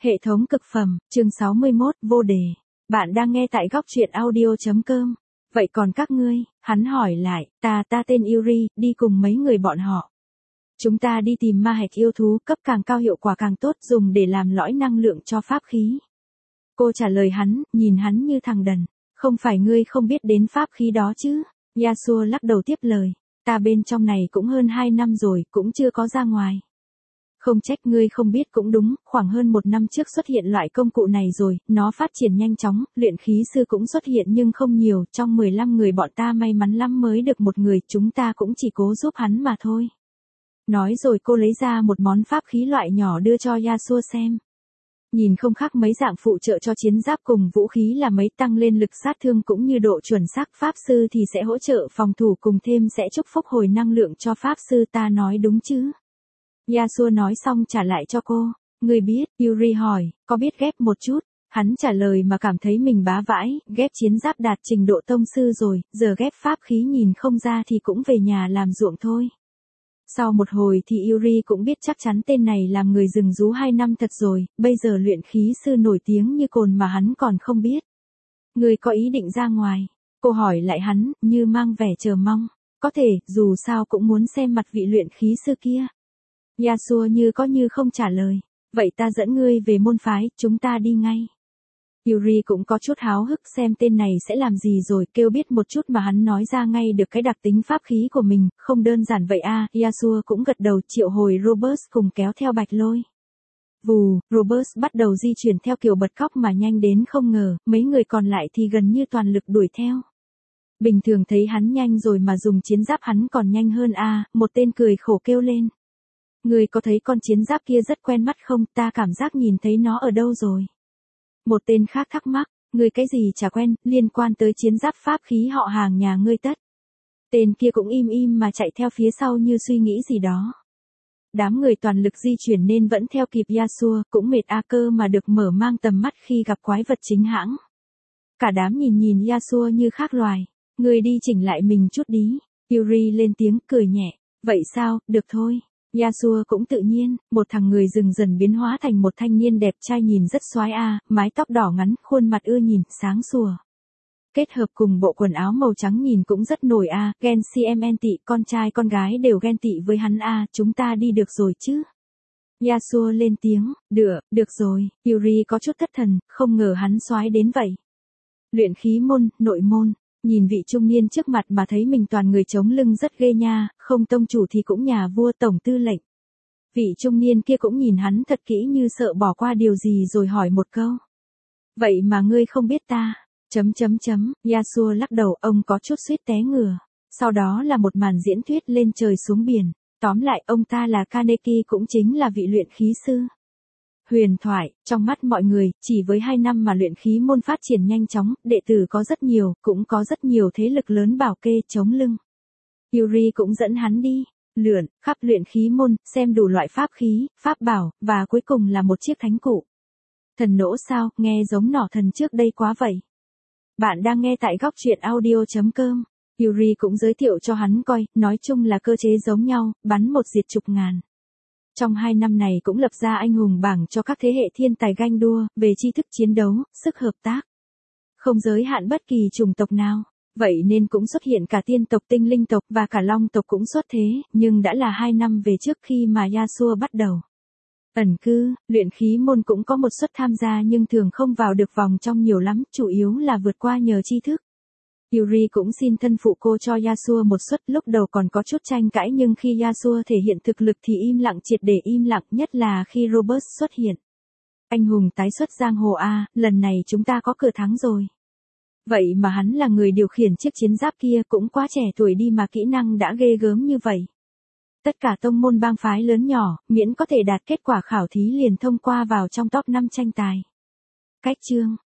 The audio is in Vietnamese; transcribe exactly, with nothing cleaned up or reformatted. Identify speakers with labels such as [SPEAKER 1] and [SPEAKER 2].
[SPEAKER 1] Hệ thống cực phẩm, chương sáu mươi mốt, vô đề. Bạn đang nghe tại góc truyện audio chấm com. Vậy còn các ngươi, hắn hỏi lại, ta ta tên Yuri, đi cùng mấy người bọn họ. Chúng ta đi tìm ma hạch yêu thú, cấp càng cao hiệu quả càng tốt, dùng để làm lõi năng lượng cho pháp khí. Cô trả lời hắn, nhìn hắn như thằng đần. Không phải ngươi không biết đến pháp khí đó chứ? Yasuo lắc đầu tiếp lời. Ta bên trong này cũng hơn hai năm rồi, cũng chưa có ra ngoài. Không trách ngươi không biết cũng đúng, khoảng hơn một năm trước xuất hiện loại công cụ này rồi, nó phát triển nhanh chóng, luyện khí sư cũng xuất hiện nhưng không nhiều, trong mười lăm người bọn ta may mắn lắm mới được một người, chúng ta cũng chỉ cố giúp hắn mà thôi. Nói rồi cô lấy ra một món pháp khí loại nhỏ đưa cho Yasuo xem. Nhìn không khác mấy dạng phụ trợ cho chiến giáp, cùng vũ khí là mấy, tăng lên lực sát thương cũng như độ chuẩn xác, pháp sư thì sẽ hỗ trợ phòng thủ cùng thêm sẽ chúc phúc hồi năng lượng cho pháp sư, ta nói đúng chứ? Yasuo nói xong trả lại cho cô. Người biết, Yuri hỏi, có biết ghép một chút? Hắn trả lời mà cảm thấy mình bá vãi, ghép chiến giáp đạt trình độ tông sư rồi, giờ ghép pháp khí nhìn không ra thì cũng về nhà làm ruộng thôi. Sau một hồi thì Yuri cũng biết chắc chắn tên này làm người rừng rú hai năm thật rồi, bây giờ luyện khí sư nổi tiếng như cồn mà hắn còn không biết. Người có ý định ra ngoài? Cô hỏi lại hắn, như mang vẻ chờ mong. Có thể, dù sao cũng muốn xem mặt vị luyện khí sư kia. Yasuo như có như không trả lời. Vậy ta dẫn ngươi về môn phái, chúng ta đi ngay. Yuri cũng có chút háo hức xem tên này sẽ làm gì rồi, kêu biết một chút mà hắn nói ra ngay được cái đặc tính pháp khí của mình, không đơn giản vậy à, Yasuo cũng gật đầu triệu hồi Robert cùng kéo theo Bạch Lôi. Vù, Robert bắt đầu di chuyển theo kiểu bật khóc mà nhanh đến không ngờ, mấy người còn lại thì gần như toàn lực đuổi theo. Bình thường thấy hắn nhanh rồi mà dùng chiến giáp hắn còn nhanh hơn à, một tên cười khổ kêu lên. Người có thấy con chiến giáp kia rất quen mắt không, ta cảm giác nhìn thấy nó ở đâu rồi. Một tên khác thắc mắc, người cái gì chả quen, liên quan tới chiến giáp pháp khí họ hàng nhà ngươi tất. Tên kia cũng im im mà chạy theo phía sau như suy nghĩ gì đó. Đám người toàn lực di chuyển nên vẫn theo kịp Yasuo, cũng mệt a cơ mà được mở mang tầm mắt khi gặp quái vật chính hãng. Cả đám nhìn nhìn Yasuo như khác loài, người đi chỉnh lại mình chút đi. Yuri lên tiếng cười nhẹ, vậy sao, được thôi. Yasuo cũng tự nhiên, một thằng người rừng dần biến hóa thành một thanh niên đẹp trai nhìn rất xoái a, mái tóc đỏ ngắn, khuôn mặt ưa nhìn, sáng sủa. Kết hợp cùng bộ quần áo màu trắng nhìn cũng rất nổi a, ghen cm tị, con trai con gái đều ghen tị với hắn a, chúng ta đi được rồi chứ? Yasuo lên tiếng, được, được rồi, Yuri có chút thất thần, không ngờ hắn xoái đến vậy. Luyện khí môn, nội môn. Nhìn vị trung niên trước mặt mà thấy mình toàn người chống lưng rất ghê nha, không tông chủ thì cũng nhà vua tổng tư lệnh. Vị trung niên kia cũng nhìn hắn thật kỹ như sợ bỏ qua điều gì rồi hỏi một câu. Vậy mà ngươi không biết ta, chấm chấm chấm, Yasuo lắc đầu, ông có chút suýt té ngửa. Sau đó là một màn diễn thuyết lên trời xuống biển, tóm lại ông ta là Kaneki, cũng chính là vị luyện khí sư. Huyền thoại, trong mắt mọi người, chỉ với hai năm mà luyện khí môn phát triển nhanh chóng, đệ tử có rất nhiều, cũng có rất nhiều thế lực lớn bảo kê chống lưng. Yuri cũng dẫn hắn đi, lượn, khắp luyện khí môn, xem đủ loại pháp khí, pháp bảo, và cuối cùng là một chiếc thánh cụ. Thần nỗ sao, nghe giống nỏ thần trước đây quá vậy. Bạn đang nghe tại góc truyện audio chấm com. Yuri cũng giới thiệu cho hắn coi, nói chung là cơ chế giống nhau, bắn một diệt chục ngàn. Trong hai năm này cũng lập ra anh hùng bảng cho các thế hệ thiên tài ganh đua, về tri thức chiến đấu, sức hợp tác. Không giới hạn bất kỳ chủng tộc nào, vậy nên cũng xuất hiện cả tiên tộc, tinh linh tộc và cả long tộc cũng xuất thế, nhưng đã là hai năm về trước khi mà Yasuo bắt đầu. Ẩn cư, luyện khí môn cũng có một suất tham gia nhưng thường không vào được vòng trong nhiều lắm, chủ yếu là vượt qua nhờ tri thức. Yuri cũng xin thân phụ cô cho Yasuo một suất, lúc đầu còn có chút tranh cãi nhưng khi Yasuo thể hiện thực lực thì im lặng, triệt để im lặng, nhất là khi Robert xuất hiện. Anh hùng tái xuất giang hồ a, lần này chúng ta có cửa thắng rồi. Vậy mà hắn là người điều khiển chiếc chiến giáp kia, cũng quá trẻ tuổi đi mà kỹ năng đã ghê gớm như vậy. Tất cả tông môn bang phái lớn nhỏ, miễn có thể đạt kết quả khảo thí liền thông qua vào trong top năm tranh tài. Cách chương,